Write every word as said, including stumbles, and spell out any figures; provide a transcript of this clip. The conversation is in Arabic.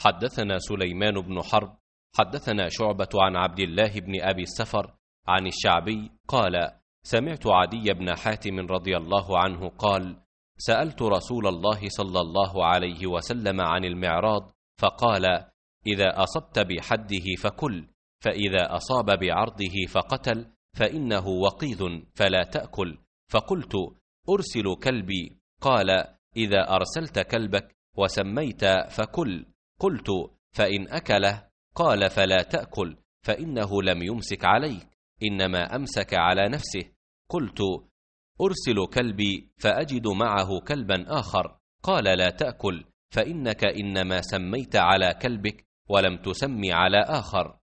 حدثنا سليمان بن حرب حدثنا شعبة عن عبد الله بن أبي السفر عن الشعبي قال: سمعت عدي بن حاتم رضي الله عنه قال: سألت رسول الله صلى الله عليه وسلم عن المعراض فقال: إذا أصبت بحده فكل، فإذا أصاب بعرضه فقتل فإنه وقيذ فلا تأكل. فقلت: أرسل كلبي؟ قال: إذا أرسلت كلبك وسميت فكل. قلت: فإن أكله؟ قال: فلا تأكل، فإنه لم يمسك عليك، إنما أمسك على نفسه. قلت: أرسل كلبي فأجد معه كلبا آخر؟ قال: لا تأكل، فإنك إنما سميت على كلبك ولم تسمي على آخر.